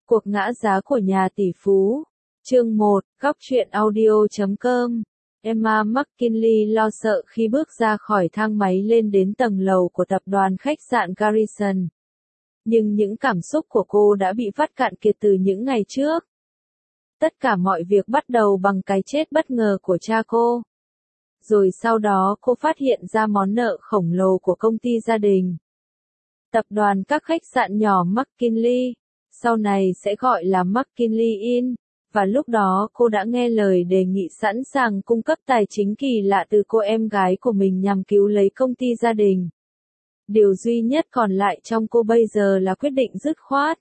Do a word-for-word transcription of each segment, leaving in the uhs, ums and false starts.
Cuộc ngã giá của nhà tỷ phú. Chương một, góc truyện audio chấm com. Emma McKinley lo sợ khi bước ra khỏi thang máy lên đến tầng lầu của tập đoàn khách sạn Garrison. Nhưng những cảm xúc của cô đã bị vắt cạn kiệt từ những ngày trước. Tất cả mọi việc bắt đầu bằng cái chết bất ngờ của cha cô. Rồi sau đó cô phát hiện ra món nợ khổng lồ của công ty gia đình. Tập đoàn các khách sạn nhỏ McKinley, sau này sẽ gọi là McKinley Inn, và lúc đó cô đã nghe lời đề nghị sẵn sàng cung cấp tài chính kỳ lạ từ cô em gái của mình nhằm cứu lấy công ty gia đình. Điều duy nhất còn lại trong cô bây giờ là quyết định dứt khoát.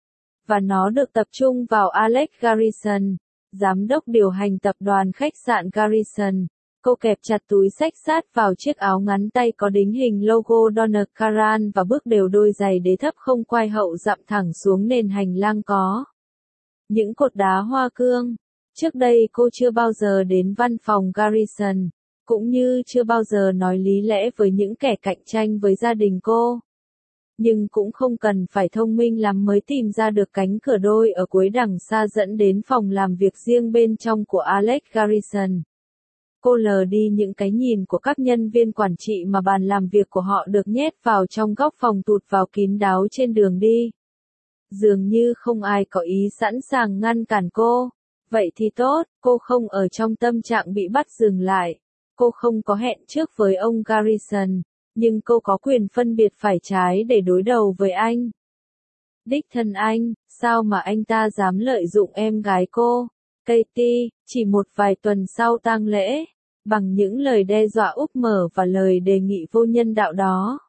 Và nó được tập trung vào Alex Garrison, giám đốc điều hành tập đoàn khách sạn Garrison. Cô kẹp chặt túi xách sát vào chiếc áo ngắn tay có đính hình logo Donna Karan và bước đều đôi giày đế thấp không quai hậu dặm thẳng xuống nền hành lang có những cột đá hoa cương. Trước đây cô chưa bao giờ đến văn phòng Garrison, cũng như chưa bao giờ nói lý lẽ với những kẻ cạnh tranh với gia đình cô. Nhưng cũng không cần phải thông minh lắm mới tìm ra được cánh cửa đôi ở cuối đằng xa dẫn đến phòng làm việc riêng bên trong của Alex Garrison. Cô lờ đi những cái nhìn của các nhân viên quản trị mà bàn làm việc của họ được nhét vào trong góc phòng tụt vào kín đáo trên đường đi. Dường như không ai có ý sẵn sàng ngăn cản cô. Vậy thì tốt, cô không ở trong tâm trạng bị bắt dừng lại. Cô không có hẹn trước với ông Garrison, nhưng cô có quyền phân biệt phải trái để đối đầu với anh. Đích thân anh, sao mà anh ta dám lợi dụng em gái cô, Katie, chỉ một vài tuần sau tang lễ, bằng những lời đe dọa úp mở và lời đề nghị vô nhân đạo đó.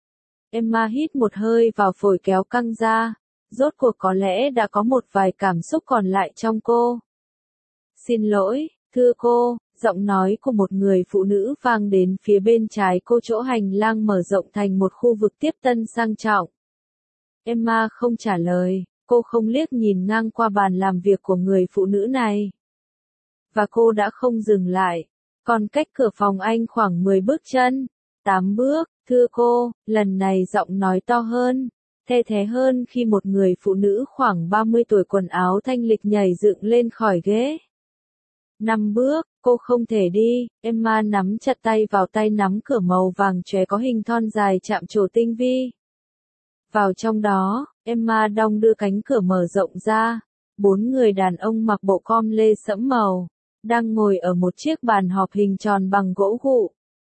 Emma hít một hơi vào phổi kéo căng ra, rốt cuộc có lẽ đã có một vài cảm xúc còn lại trong cô. Xin lỗi, thưa cô, giọng nói của một người phụ nữ vang đến phía bên trái cô, chỗ hành lang mở rộng thành một khu vực tiếp tân sang trọng. Emma không trả lời, cô không liếc nhìn ngang qua bàn làm việc của người phụ nữ này. Và cô đã không dừng lại, còn cách cửa phòng anh khoảng mười bước chân, tám bước, thưa cô, lần này giọng nói to hơn, the thé hơn khi một người phụ nữ khoảng ba mươi tuổi quần áo thanh lịch nhảy dựng lên khỏi ghế. Năm bước, cô không thể đi. Emma nắm chặt tay vào tay nắm cửa màu vàng chóe có hình thon dài chạm trổ tinh vi. Vào trong đó, Emma đong đưa cánh cửa mở rộng ra. Bốn người đàn ông mặc bộ com lê sẫm màu, đang ngồi ở một chiếc bàn họp hình tròn bằng gỗ gụ.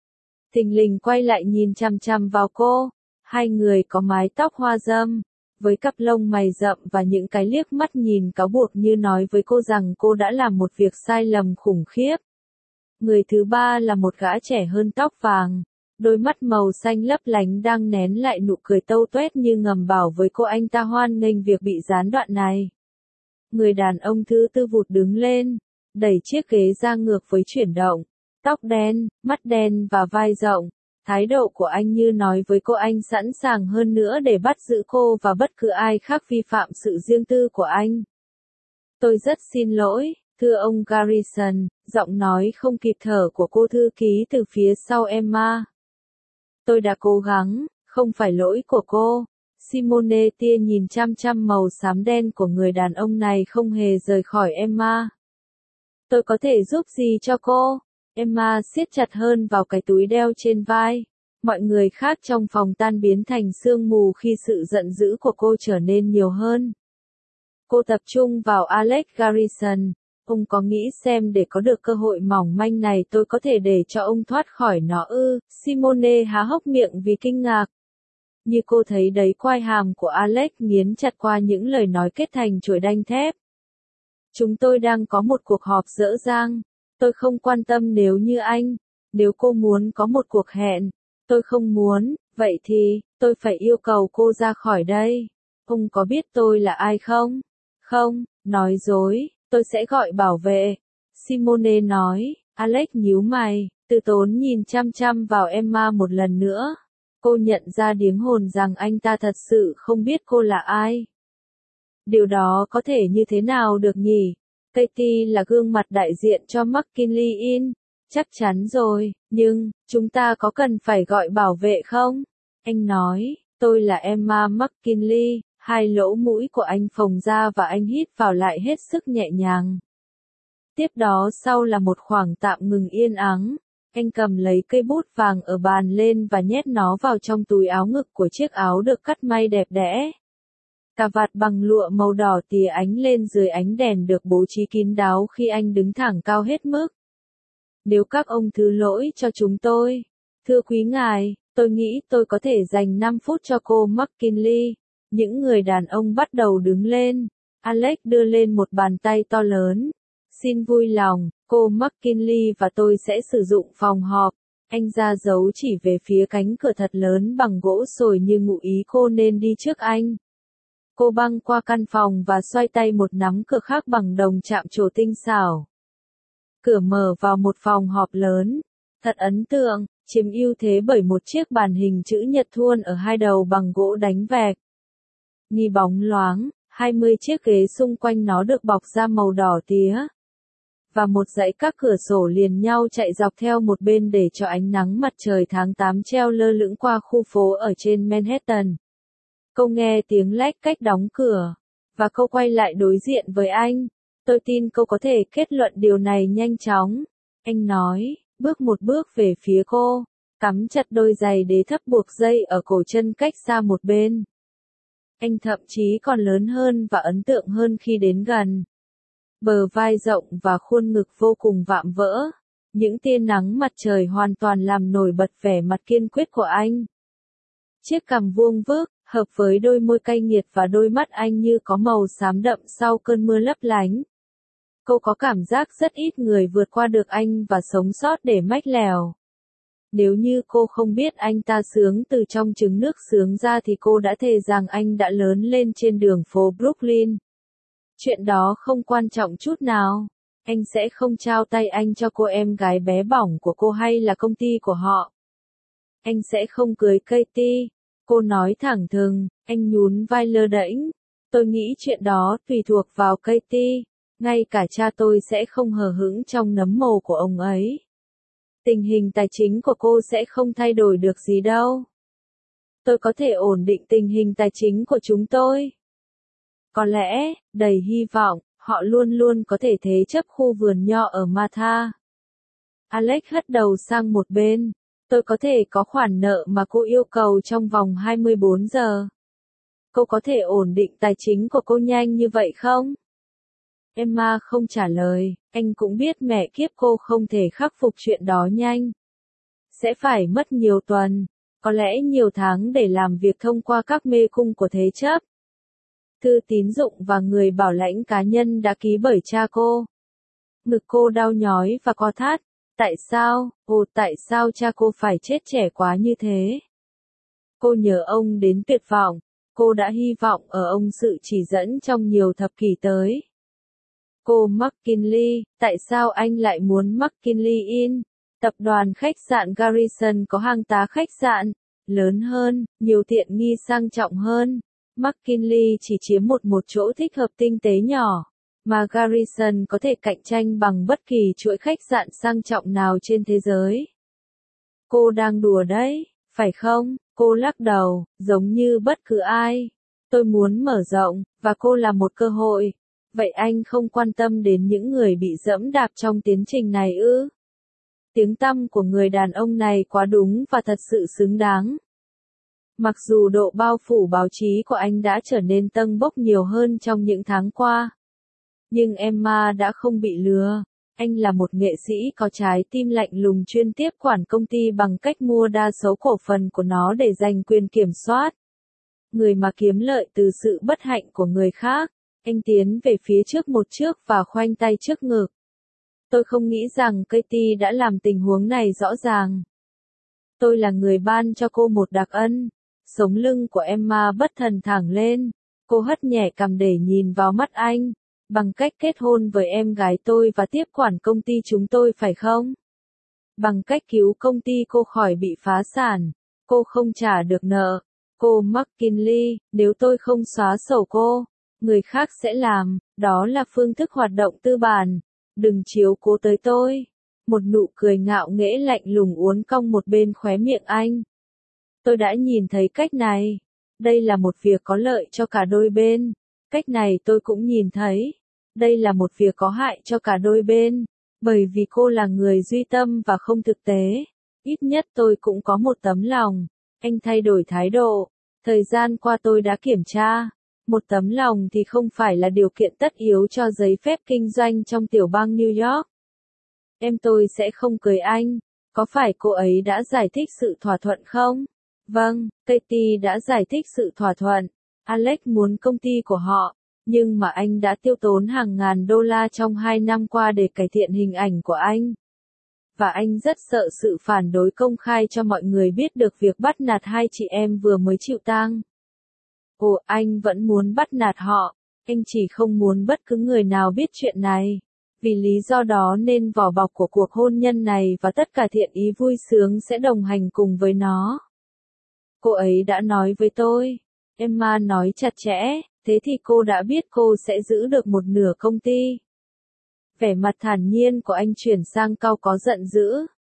Thình lình quay lại nhìn chằm chằm vào cô. Hai người có mái tóc hoa râm, với cặp lông mày rậm và những cái liếc mắt nhìn cáo buộc như nói với cô rằng cô đã làm một việc sai lầm khủng khiếp. Người thứ ba là một gã trẻ hơn, tóc vàng, đôi mắt màu xanh lấp lánh đang nén lại nụ cười tâu tuét như ngầm bảo với cô anh ta hoan nghênh việc bị gián đoạn này. Người đàn ông thứ tư vụt đứng lên, đẩy chiếc ghế ra ngược với chuyển động, tóc đen, mắt đen và vai rộng. Thái độ của anh như nói với cô anh sẵn sàng hơn nữa để bắt giữ cô và bất cứ ai khác vi phạm sự riêng tư của anh. Tôi rất xin lỗi, thưa ông Garrison, giọng nói không kịp thở của cô thư ký từ phía sau Emma. Tôi đã cố gắng, không phải lỗi của cô. Simone tia nhìn chăm chăm màu xám đen của người đàn ông này không hề rời khỏi Emma. Tôi có thể giúp gì cho cô? Emma siết chặt hơn vào cái túi đeo trên vai. Mọi người khác trong phòng tan biến thành sương mù khi sự giận dữ của cô trở nên nhiều hơn. Cô tập trung vào Alex Garrison. Ông có nghĩ xem để có được cơ hội mỏng manh này tôi có thể để cho ông thoát khỏi nó ư? Simone há hốc miệng vì kinh ngạc. Như cô thấy đấy, quai hàm của Alex nghiến chặt qua những lời nói kết thành chổi đanh thép. Chúng tôi đang có một cuộc họp dở dang. Tôi không quan tâm nếu như anh, nếu cô muốn có một cuộc hẹn, tôi không muốn, vậy thì, tôi phải yêu cầu cô ra khỏi đây. Ông có biết tôi là ai không? Không, nói dối, tôi sẽ gọi bảo vệ. Simone nói. Alex nhíu mày, từ tốn nhìn chăm chăm vào Emma một lần nữa. Cô nhận ra điếng hồn rằng anh ta thật sự không biết cô là ai. Điều đó có thể như thế nào được nhỉ? Katie là gương mặt đại diện cho McKinley Inn, chắc chắn rồi, nhưng, chúng ta có cần phải gọi bảo vệ không? Anh nói, tôi là Emma McKinley, Hai lỗ mũi của anh phồng ra và anh hít vào lại hết sức nhẹ nhàng. Tiếp đó sau là một khoảng tạm ngừng yên ắng. Anh cầm lấy cây bút vàng ở bàn lên và nhét nó vào trong túi áo ngực của chiếc áo được cắt may đẹp đẽ. Cà vạt bằng lụa màu đỏ tìa ánh lên dưới ánh đèn được bố trí kín đáo khi anh đứng thẳng cao hết mức. Nếu các ông thứ lỗi cho chúng tôi. Thưa quý ngài, tôi nghĩ tôi có thể dành năm phút cho cô McKinley. Những người đàn ông bắt đầu đứng lên. Alex đưa lên một bàn tay to lớn. Xin vui lòng, cô McKinley và tôi sẽ sử dụng phòng họp. Anh ra dấu chỉ về phía cánh cửa thật lớn bằng gỗ sồi như ngụ ý cô nên đi trước anh. Cô băng qua căn phòng và xoay tay một nắm cửa khác bằng đồng chạm trổ tinh xảo. Cửa mở vào một phòng họp lớn. Thật ấn tượng, chiếm ưu thế bởi một chiếc bàn hình chữ nhật thuôn ở hai đầu bằng gỗ đánh vẹt. Ni bóng loáng, hai mươi chiếc ghế xung quanh nó được bọc da màu đỏ tía. Và một dãy các cửa sổ liền nhau chạy dọc theo một bên để cho ánh nắng mặt trời tháng tám treo lơ lửng qua khu phố ở trên Manhattan. Cô nghe tiếng lách cách đóng cửa, và cô quay lại đối diện với anh. Tôi tin cô có thể kết luận điều này nhanh chóng. Anh nói, bước một bước về phía cô, cắm chặt đôi giày đế thấp buộc dây ở cổ chân cách xa một bên. Anh thậm chí còn lớn hơn và ấn tượng hơn khi đến gần. Bờ vai rộng và khuôn ngực vô cùng vạm vỡ. Những tia nắng mặt trời hoàn toàn làm nổi bật vẻ mặt kiên quyết của anh. Chiếc cằm vuông vức, hợp với đôi môi cay nghiệt và đôi mắt anh như có màu xám đậm sau cơn mưa lấp lánh. Cô có cảm giác rất ít người vượt qua được anh và sống sót để mách lèo. Nếu như cô không biết anh ta sướng từ trong trứng nước sướng ra thì cô đã thề rằng anh đã lớn lên trên đường phố Brooklyn. Chuyện đó không quan trọng chút nào. Anh sẽ không trao tay anh cho cô em gái bé bỏng của cô hay là công ty của họ. Anh sẽ không cưới Katie. Cô nói thẳng thừng, anh nhún vai lơ đễnh. Tôi nghĩ chuyện đó tùy thuộc vào Katie. Ngay cả cha tôi sẽ không hờ hững trong nấm mồ của ông ấy. Tình hình tài chính của cô sẽ không thay đổi được gì đâu. Tôi có thể ổn định tình hình tài chính của chúng tôi. Có lẽ, đầy hy vọng, họ luôn luôn có thể thế chấp khu vườn nho ở Martha. Alex hất đầu sang một bên. Tôi có thể có khoản nợ mà cô yêu cầu trong vòng hai mươi bốn giờ. Cô có thể ổn định tài chính của cô nhanh như vậy không? Emma không trả lời, anh cũng biết mẹ kiếp cô không thể khắc phục chuyện đó nhanh. Sẽ phải mất nhiều tuần, có lẽ nhiều tháng để làm việc thông qua các mê cung của thế chấp. Thư tín dụng và người bảo lãnh cá nhân đã ký bởi cha cô. Ngực cô đau nhói và co thắt. Tại sao, ồ tại sao cha cô phải chết trẻ quá như thế? Cô nhớ ông đến tuyệt vọng, cô đã hy vọng ở ông sự chỉ dẫn trong nhiều thập kỷ tới. Cô McKinley, tại sao anh lại muốn McKinley In? Tập đoàn khách sạn Garrison có hàng tá khách sạn, lớn hơn, nhiều tiện nghi sang trọng hơn. McKinley chỉ chiếm một một chỗ thích hợp tinh tế nhỏ, mà Garrison có thể cạnh tranh bằng bất kỳ chuỗi khách sạn sang trọng nào trên thế giới. Cô đang đùa đấy, phải không? Cô lắc đầu, giống như bất cứ ai. Tôi muốn mở rộng, và cô là một cơ hội. Vậy anh không quan tâm đến những người bị dẫm đạp trong tiến trình này ư? Tiếng tăm của người đàn ông này quá đúng và thật sự xứng đáng. Mặc dù độ bao phủ báo chí của anh đã trở nên tâng bốc nhiều hơn trong những tháng qua. Nhưng Emma đã không bị lừa. Anh là một nghệ sĩ có trái tim lạnh lùng chuyên tiếp quản công ty bằng cách mua đa số cổ phần của nó để giành quyền kiểm soát. Người mà kiếm lợi từ sự bất hạnh của người khác. Anh tiến về phía trước một trước và khoanh tay trước ngực. Tôi không nghĩ rằng Katie đã làm tình huống này rõ ràng. Tôi là người ban cho cô một đặc ân. Sống lưng của Emma bất thần thẳng lên. Cô hất nhẹ cằm để nhìn vào mắt anh. Bằng cách kết hôn với em gái tôi và tiếp quản công ty chúng tôi phải không? Bằng cách cứu công ty cô khỏi bị phá sản. Cô không trả được nợ. Cô McKinley, nếu tôi không xóa sổ cô, người khác sẽ làm, đó là phương thức hoạt động tư bản. Đừng chiếu cố tới tôi. Một nụ cười ngạo nghễ lạnh lùng uốn cong một bên khóe miệng anh. Tôi đã nhìn thấy cách này. Đây là một việc có lợi cho cả đôi bên. Cách này tôi cũng nhìn thấy. Đây là một việc có hại cho cả đôi bên. Bởi vì cô là người duy tâm và không thực tế. Ít nhất tôi cũng có một tấm lòng. Anh thay đổi thái độ. Thời gian qua tôi đã kiểm tra. Một tấm lòng thì không phải là điều kiện tất yếu cho giấy phép kinh doanh trong tiểu bang New York. Em tôi sẽ không cưới anh. Có phải cô ấy đã giải thích sự thỏa thuận không? Vâng, Katie đã giải thích sự thỏa thuận. Alex muốn công ty của họ, nhưng mà anh đã tiêu tốn hàng ngàn đô la trong hai năm qua để cải thiện hình ảnh của anh. Và anh rất sợ sự phản đối công khai cho mọi người biết được việc bắt nạt hai chị em vừa mới chịu tang. Ồ, anh vẫn muốn bắt nạt họ. Anh chỉ không muốn bất cứ người nào biết chuyện này. Vì lý do đó nên vỏ bọc của cuộc hôn nhân này và tất cả thiện ý vui sướng sẽ đồng hành cùng với nó. Cô ấy đã nói với tôi. Emma nói chặt chẽ, thế thì cô đã biết cô sẽ giữ được một nửa công ty. Vẻ mặt thản nhiên của anh chuyển sang cau có giận dữ.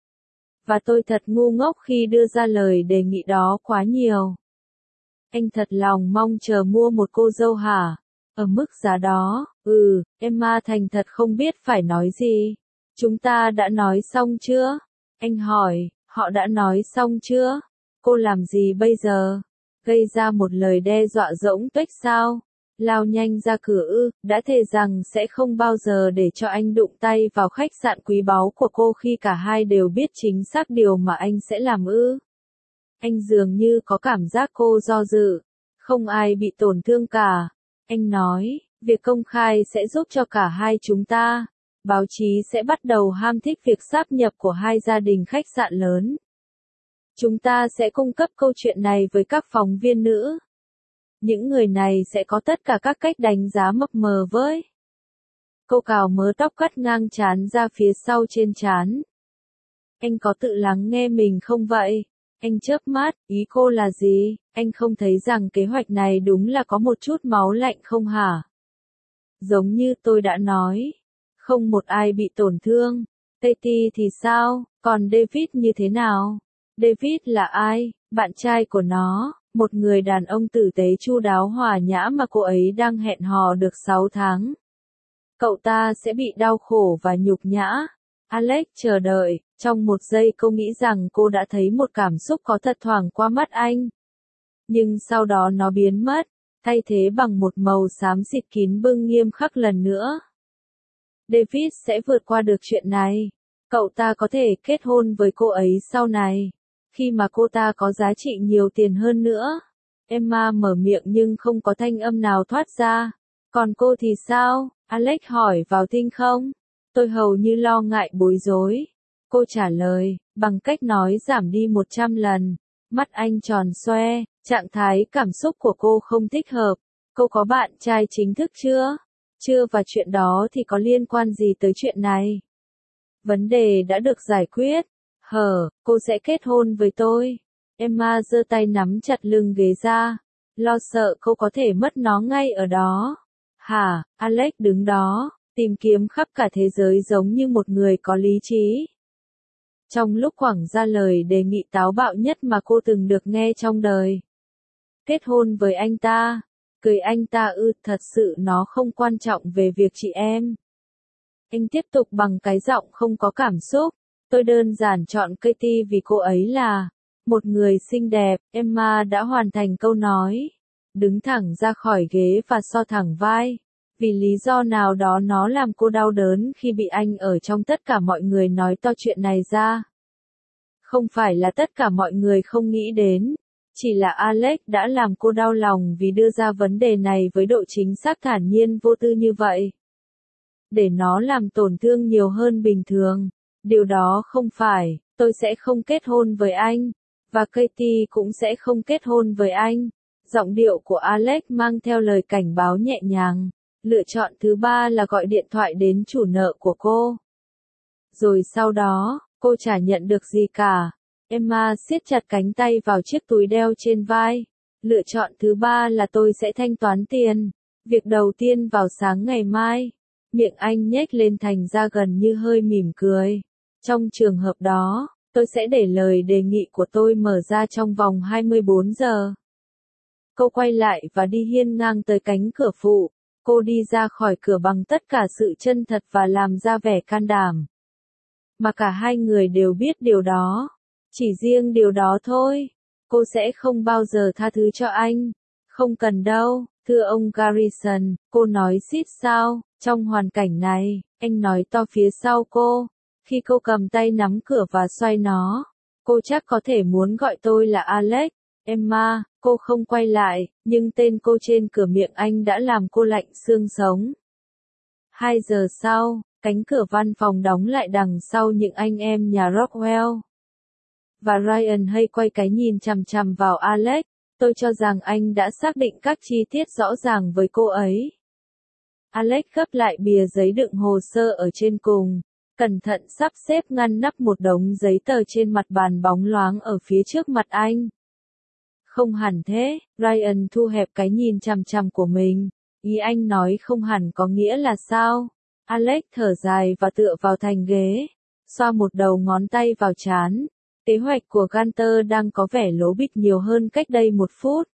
Và tôi thật ngu ngốc khi đưa ra lời đề nghị đó quá nhiều. Anh thật lòng mong chờ mua một cô dâu hả? Ở mức giá đó, ừ, Emma thành thật không biết phải nói gì. Chúng ta đã nói xong chưa? Anh hỏi, họ đã nói xong chưa? Cô làm gì bây giờ? Gây ra một lời đe dọa rỗng tuếch sao? Lao nhanh ra cửa ư, đã thề rằng sẽ không bao giờ để cho anh đụng tay vào khách sạn quý báu của cô khi cả hai đều biết chính xác điều mà anh sẽ làm ư. Anh dường như có cảm giác cô do dự. Không ai bị tổn thương cả. Anh nói, việc công khai sẽ giúp cho cả hai chúng ta. Báo chí sẽ bắt đầu ham thích việc sáp nhập của hai gia đình khách sạn lớn. Chúng ta sẽ cung cấp câu chuyện này với các phóng viên nữ. Những người này sẽ có tất cả các cách đánh giá mập mờ với. Cô cào mớ tóc cắt ngang trán ra phía sau trên trán. Anh có tự lắng nghe mình không vậy? Anh chớp mắt, ý cô là gì? Anh không thấy rằng kế hoạch này đúng là có một chút máu lạnh không hả? Giống như tôi đã nói, không một ai bị tổn thương. Katie thì sao? Còn David như thế nào? David là ai? Bạn trai của nó, một người đàn ông tử tế chu đáo hòa nhã mà cô ấy đang hẹn hò được sáu tháng. Cậu ta sẽ bị đau khổ và nhục nhã. Alex chờ đợi, trong một giây cô nghĩ rằng cô đã thấy một cảm xúc có thật thoảng qua mắt anh. Nhưng sau đó nó biến mất, thay thế bằng một màu xám xịt kín bưng nghiêm khắc lần nữa. David sẽ vượt qua được chuyện này. Cậu ta có thể kết hôn với cô ấy sau này, khi mà cô ta có giá trị nhiều tiền hơn nữa. Emma mở miệng nhưng không có thanh âm nào thoát ra. Còn cô thì sao? Alex hỏi vào tinh không. Tôi hầu như lo ngại bối rối. Cô trả lời, bằng cách nói giảm đi một trăm lần. Mắt anh tròn xoe, trạng thái cảm xúc của cô không thích hợp. Cô có bạn trai chính thức chưa? Chưa, và chuyện đó thì có liên quan gì tới chuyện này? Vấn đề đã được giải quyết. Hờ, cô sẽ kết hôn với tôi. Emma giơ tay nắm chặt lưng ghế ra. Lo sợ cô có thể mất nó ngay ở đó. Hả, Alex đứng đó, tìm kiếm khắp cả thế giới giống như một người có lý trí. Trong lúc quẳng ra lời đề nghị táo bạo nhất mà cô từng được nghe trong đời. Kết hôn với anh ta. Cười anh ta ư, thật sự nó không quan trọng về việc chị em. Anh tiếp tục bằng cái giọng không có cảm xúc. Tôi đơn giản chọn Katie vì cô ấy là một người xinh đẹp. Emma đã hoàn thành câu nói. Đứng thẳng ra khỏi ghế và so thẳng vai. Vì lý do nào đó nó làm cô đau đớn khi bị anh ở trong tất cả mọi người nói to chuyện này ra. Không phải là tất cả mọi người không nghĩ đến. Chỉ là Alex đã làm cô đau lòng vì đưa ra vấn đề này với độ chính xác thản nhiên vô tư như vậy. Để nó làm tổn thương nhiều hơn bình thường. Điều đó không phải, tôi sẽ không kết hôn với anh. Và Katie cũng sẽ không kết hôn với anh. Giọng điệu của Alex mang theo lời cảnh báo nhẹ nhàng. Lựa chọn thứ ba là gọi điện thoại đến chủ nợ của cô. Rồi sau đó, cô chả nhận được gì cả. Emma siết chặt cánh tay vào chiếc túi đeo trên vai. Lựa chọn thứ ba là tôi sẽ thanh toán tiền. Việc đầu tiên vào sáng ngày mai. Miệng anh nhếch lên thành ra gần như hơi mỉm cười. Trong trường hợp đó, tôi sẽ để lời đề nghị của tôi mở ra trong vòng hai mươi bốn giờ. Cô quay lại và đi hiên ngang tới cánh cửa phụ. Cô đi ra khỏi cửa bằng tất cả sự chân thật và làm ra vẻ can đảm. Mà cả hai người đều biết điều đó. Chỉ riêng điều đó thôi. Cô sẽ không bao giờ tha thứ cho anh. Không cần đâu, thưa ông Garrison, cô nói xít sao, trong hoàn cảnh này, anh nói to phía sau cô. Khi cô cầm tay nắm cửa và xoay nó, cô chắc có thể muốn gọi tôi là Alex. Emma, cô không quay lại, nhưng tên cô trên cửa miệng anh đã làm cô lạnh xương sống. Hai giờ sau, cánh cửa văn phòng đóng lại đằng sau những anh em nhà Rockwell. Và Ryan hay quay cái nhìn chằm chằm vào Alex. Tôi cho rằng anh đã xác định các chi tiết rõ ràng với cô ấy. Alex gấp lại bìa giấy đựng hồ sơ ở trên cùng, cẩn thận sắp xếp ngăn nắp một đống giấy tờ trên mặt bàn bóng loáng ở phía trước mặt anh. Không hẳn thế, Ryan thu hẹp cái nhìn chằm chằm của mình. Ý anh nói không hẳn có nghĩa là sao? Alex thở dài và tựa vào thành ghế, xoa một đầu ngón tay vào trán. Kế hoạch của Gunter đang có vẻ lố bịch nhiều hơn cách đây một phút.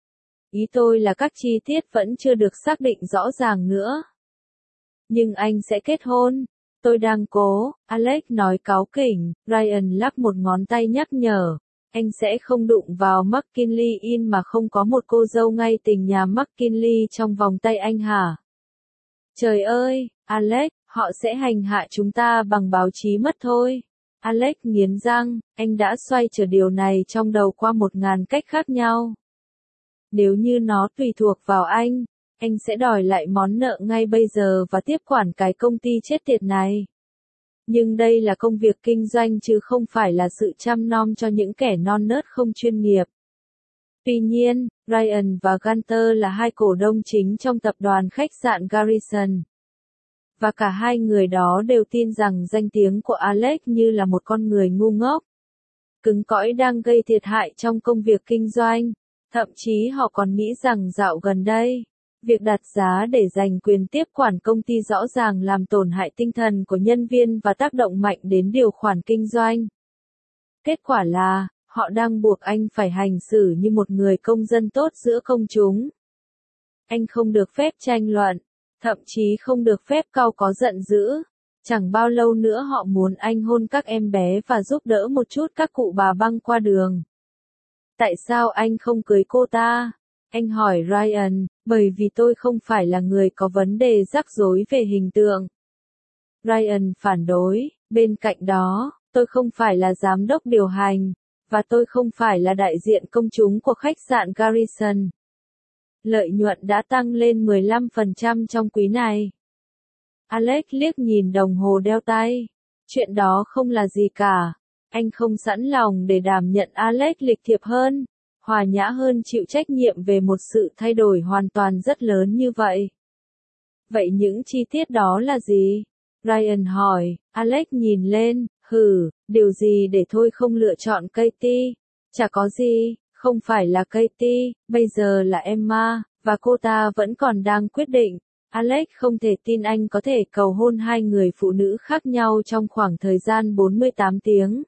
Ý tôi là các chi tiết vẫn chưa được xác định rõ ràng nữa. Nhưng anh sẽ kết hôn. Tôi đang cố, Alex nói cáu kỉnh. Ryan lắc một ngón tay nhắc nhở. Anh sẽ không đụng vào McKinley Inn mà không có một cô dâu ngay tình nhà McKinley trong vòng tay anh hả? Trời ơi, Alex, họ sẽ hành hạ chúng ta bằng báo chí mất thôi. Alex nghiến răng, anh đã xoay trở điều này trong đầu qua một ngàn cách khác nhau. Nếu như nó tùy thuộc vào anh, anh sẽ đòi lại món nợ ngay bây giờ và tiếp quản cái công ty chết tiệt này. Nhưng đây là công việc kinh doanh chứ không phải là sự chăm nom cho những kẻ non nớt không chuyên nghiệp. Tuy nhiên, Ryan và Gunter là hai cổ đông chính trong tập đoàn khách sạn Garrison. Và cả hai người đó đều tin rằng danh tiếng của Alex như là một con người ngu ngốc, cứng cỏi đang gây thiệt hại trong công việc kinh doanh. Thậm chí họ còn nghĩ rằng dạo gần đây, việc đặt giá để giành quyền tiếp quản công ty rõ ràng làm tổn hại tinh thần của nhân viên và tác động mạnh đến điều khoản kinh doanh. Kết quả là, họ đang buộc anh phải hành xử như một người công dân tốt giữa công chúng. Anh không được phép tranh luận, thậm chí không được phép cau có giận dữ. Chẳng bao lâu nữa họ muốn anh hôn các em bé và giúp đỡ một chút các cụ bà băng qua đường. Tại sao anh không cưới cô ta? Anh hỏi Ryan, bởi vì tôi không phải là người có vấn đề rắc rối về hình tượng. Ryan phản đối, bên cạnh đó, tôi không phải là giám đốc điều hành, và tôi không phải là đại diện công chúng của khách sạn Garrison. Lợi nhuận đã tăng lên mười lăm phần trăm trong quý này. Alex liếc nhìn đồng hồ đeo tay. Chuyện đó không là gì cả. Anh không sẵn lòng để đảm nhận Alex lịch thiệp hơn, hòa nhã hơn chịu trách nhiệm về một sự thay đổi hoàn toàn rất lớn như vậy. Vậy những chi tiết đó là gì? Ryan hỏi. Alex nhìn lên, hừ, điều gì để thôi không lựa chọn Katie? Chả có gì, không phải là Katie, bây giờ là Emma, và cô ta vẫn còn đang quyết định. Alex không thể tin anh có thể cầu hôn hai người phụ nữ khác nhau trong khoảng thời gian bốn mươi tám tiếng.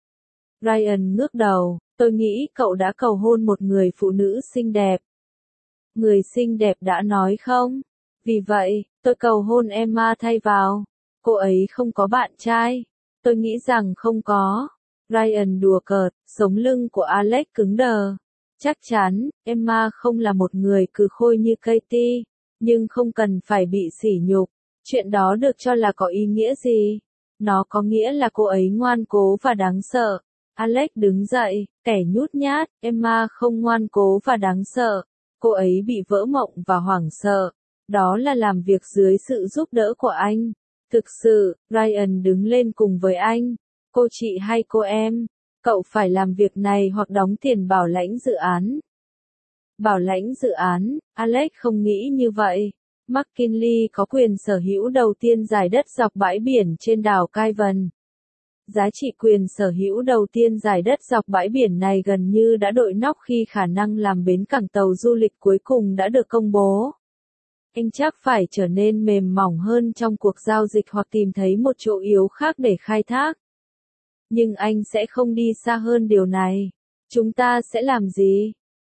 Ryan ngước đầu, tôi nghĩ cậu đã cầu hôn một người phụ nữ xinh đẹp. Người xinh đẹp đã nói không? Vì vậy, tôi cầu hôn Emma thay vào. Cô ấy không có bạn trai. Tôi nghĩ rằng không có. Ryan đùa cợt, sống lưng của Alex cứng đờ. Chắc chắn, Emma không là một người cừ khôi như Katie, nhưng không cần phải bị sỉ nhục. Chuyện đó được cho là có ý nghĩa gì? Nó có nghĩa là cô ấy ngoan cố và đáng sợ. Alex đứng dậy, kẻ nhút nhát, Emma không ngoan cố và đáng sợ. Cô ấy bị vỡ mộng và hoảng sợ. Đó là làm việc dưới sự giúp đỡ của anh. Thực sự, Ryan đứng lên cùng với anh. Cô chị hay cô em, cậu phải làm việc này hoặc đóng tiền bảo lãnh dự án. Bảo lãnh dự án, Alex không nghĩ như vậy. McKinley có quyền sở hữu đầu tiên giải đất dọc bãi biển trên đảo Cavan. Giá trị quyền sở hữu đầu tiên giải đất dọc bãi biển này gần như đã đội nóc khi khả năng làm bến cảng tàu du lịch cuối cùng đã được công bố. Anh chắc phải trở nên mềm mỏng hơn trong cuộc giao dịch hoặc tìm thấy một chỗ yếu khác để khai thác. Nhưng anh sẽ không đi xa hơn điều này. Chúng ta sẽ làm gì?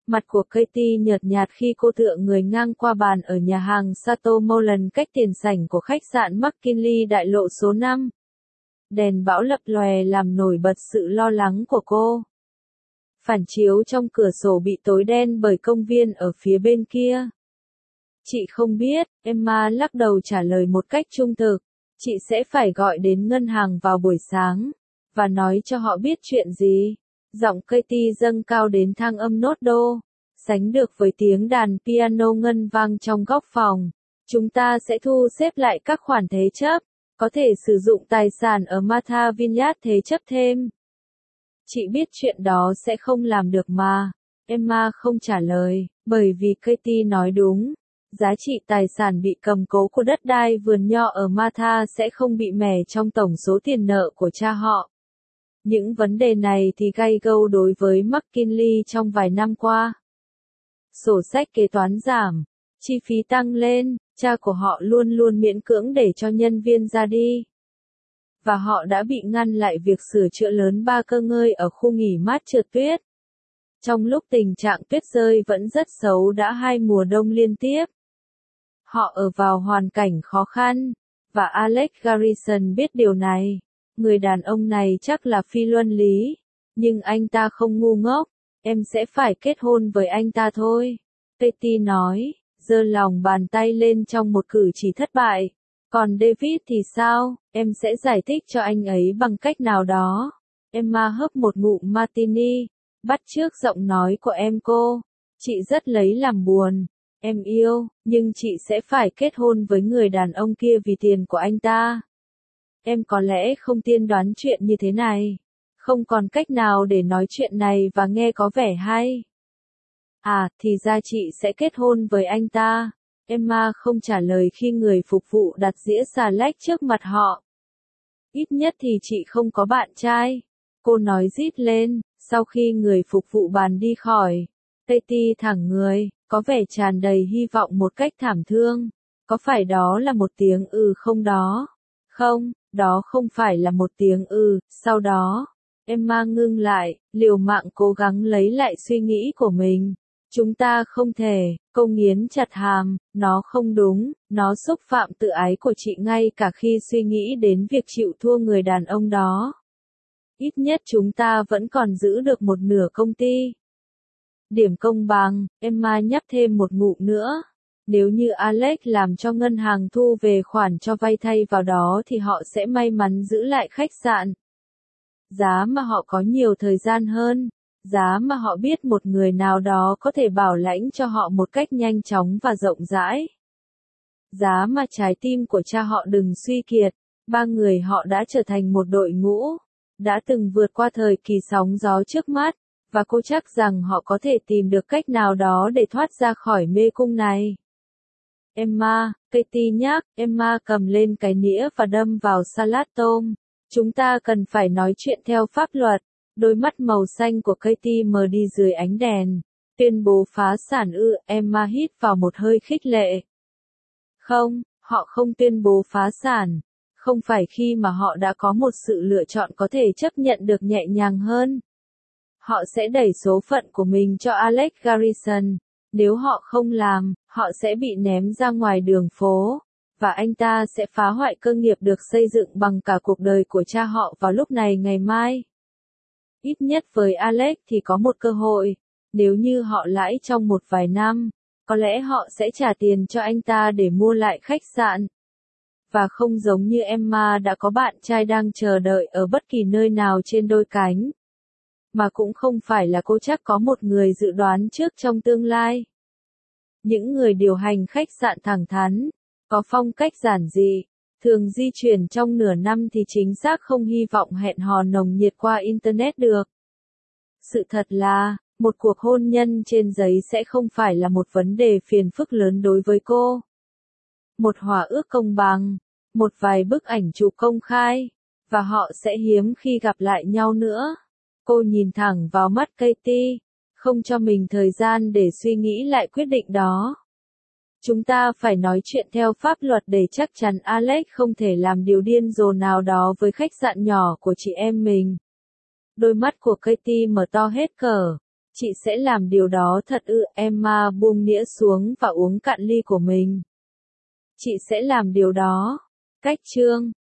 Mặt của Katie nhợt nhạt khi cô tựa người ngang qua bàn ở nhà hàng Chateau Moulin cách tiền sảnh của khách sạn McKinley đại lộ số năm. Đèn bão lập lòe làm nổi bật sự lo lắng của cô. Phản chiếu trong cửa sổ bị tối đen bởi công viên ở phía bên kia. Chị không biết, Emma lắc đầu trả lời một cách trung thực. Chị sẽ phải gọi đến ngân hàng vào buổi sáng, và nói cho họ biết chuyện gì. Giọng Katie dâng cao đến thang âm nốt đô, sánh được với tiếng đàn piano ngân vang trong góc phòng. Chúng ta sẽ thu xếp lại các khoản thế chấp, có thể sử dụng tài sản ở Martha Vineyard thế chấp thêm. Chị biết chuyện đó sẽ không làm được mà. Emma không trả lời, bởi vì Katie nói đúng. Giá trị tài sản bị cầm cố của đất đai vườn nho ở Martha sẽ không bị mẻ trong tổng số tiền nợ của cha họ. Những vấn đề này thì gay gâu đối với McKinley trong vài năm qua. Sổ sách kế toán giảm, chi phí tăng lên, cha của họ luôn luôn miễn cưỡng để cho nhân viên ra đi. Và họ đã bị ngăn lại việc sửa chữa lớn ba cơ ngơi ở khu nghỉ mát trượt tuyết. Trong lúc tình trạng tuyết rơi vẫn rất xấu đã hai mùa đông liên tiếp. Họ ở vào hoàn cảnh khó khăn, và Alex Garrison biết điều này. Người đàn ông này chắc là phi luân lý, nhưng anh ta không ngu ngốc, em sẽ phải kết hôn với anh ta thôi. Katie nói, giơ lòng bàn tay lên trong một cử chỉ thất bại. Còn David thì sao, em sẽ giải thích cho anh ấy bằng cách nào đó. Emma hớp một ngụm martini, bắt chước giọng nói của em cô. Chị rất lấy làm buồn. Em yêu, nhưng chị sẽ phải kết hôn với người đàn ông kia vì tiền của anh ta. Em có lẽ không tiên đoán chuyện như thế này. Không còn cách nào để nói chuyện này và nghe có vẻ hay. À, thì ra chị sẽ kết hôn với anh ta. Emma không trả lời khi người phục vụ đặt dĩa xà lách trước mặt họ. Ít nhất thì chị không có bạn trai. Cô nói rít lên, sau khi người phục vụ bàn đi khỏi. Katie thẳng người, có vẻ tràn đầy hy vọng một cách thảm thương. Có phải đó là một tiếng ừ không đó? Không, đó không phải là một tiếng ừ. Sau đó, Emma ngưng lại, liều mạng cố gắng lấy lại suy nghĩ của mình. Chúng ta không thể, cô nghiến chặt hàm, nó không đúng, nó xúc phạm tự ái của chị ngay cả khi suy nghĩ đến việc chịu thua người đàn ông đó. Ít nhất chúng ta vẫn còn giữ được một nửa công ty. Điểm công bằng, Emma nhấp thêm một ngụm nữa. Nếu như Alex làm cho ngân hàng thu về khoản cho vay thay vào đó thì họ sẽ may mắn giữ lại khách sạn. Giá mà họ có nhiều thời gian hơn. Giá mà họ biết một người nào đó có thể bảo lãnh cho họ một cách nhanh chóng và rộng rãi. Giá mà trái tim của cha họ đừng suy kiệt. Ba người họ đã trở thành một đội ngũ, đã từng vượt qua thời kỳ sóng gió trước mắt, và cô chắc rằng họ có thể tìm được cách nào đó để thoát ra khỏi mê cung này. Emma, Katie nhắc, Emma cầm lên cái nĩa và đâm vào salad tôm. Chúng ta cần phải nói chuyện theo pháp luật. Đôi mắt màu xanh của Katie mờ đi dưới ánh đèn. Tuyên bố phá sản ư, Emma hít vào một hơi khích lệ. Không, họ không tuyên bố phá sản. Không phải khi mà họ đã có một sự lựa chọn có thể chấp nhận được nhẹ nhàng hơn. Họ sẽ đẩy số phận của mình cho Alex Garrison. Nếu họ không làm, họ sẽ bị ném ra ngoài đường phố. Và anh ta sẽ phá hoại cơ nghiệp được xây dựng bằng cả cuộc đời của cha họ vào lúc này ngày mai. Ít nhất với Alex thì có một cơ hội. Nếu như họ lãi trong một vài năm, có lẽ họ sẽ trả tiền cho anh ta để mua lại khách sạn. Và không giống như Emma đã có bạn trai đang chờ đợi ở bất kỳ nơi nào trên đôi cánh. Mà cũng không phải là cô chắc có một người dự đoán trước trong tương lai. Những người điều hành khách sạn thẳng thắn, có phong cách giản dị, thường di chuyển trong nửa năm thì chính xác không hy vọng hẹn hò nồng nhiệt qua Internet được. Sự thật là, một cuộc hôn nhân trên giấy sẽ không phải là một vấn đề phiền phức lớn đối với cô. Một hòa ước công bằng, một vài bức ảnh chụp công khai, và họ sẽ hiếm khi gặp lại nhau nữa. Cô nhìn thẳng vào mắt Katie, không cho mình thời gian để suy nghĩ lại quyết định đó. Chúng ta phải nói chuyện theo pháp luật để chắc chắn Alex không thể làm điều điên rồ nào đó với khách sạn nhỏ của chị em mình. Đôi mắt của Katie mở to hết cỡ. Chị sẽ làm điều đó thật ư? Emma buông đĩa xuống và uống cạn ly của mình. Chị sẽ làm điều đó. Cách chương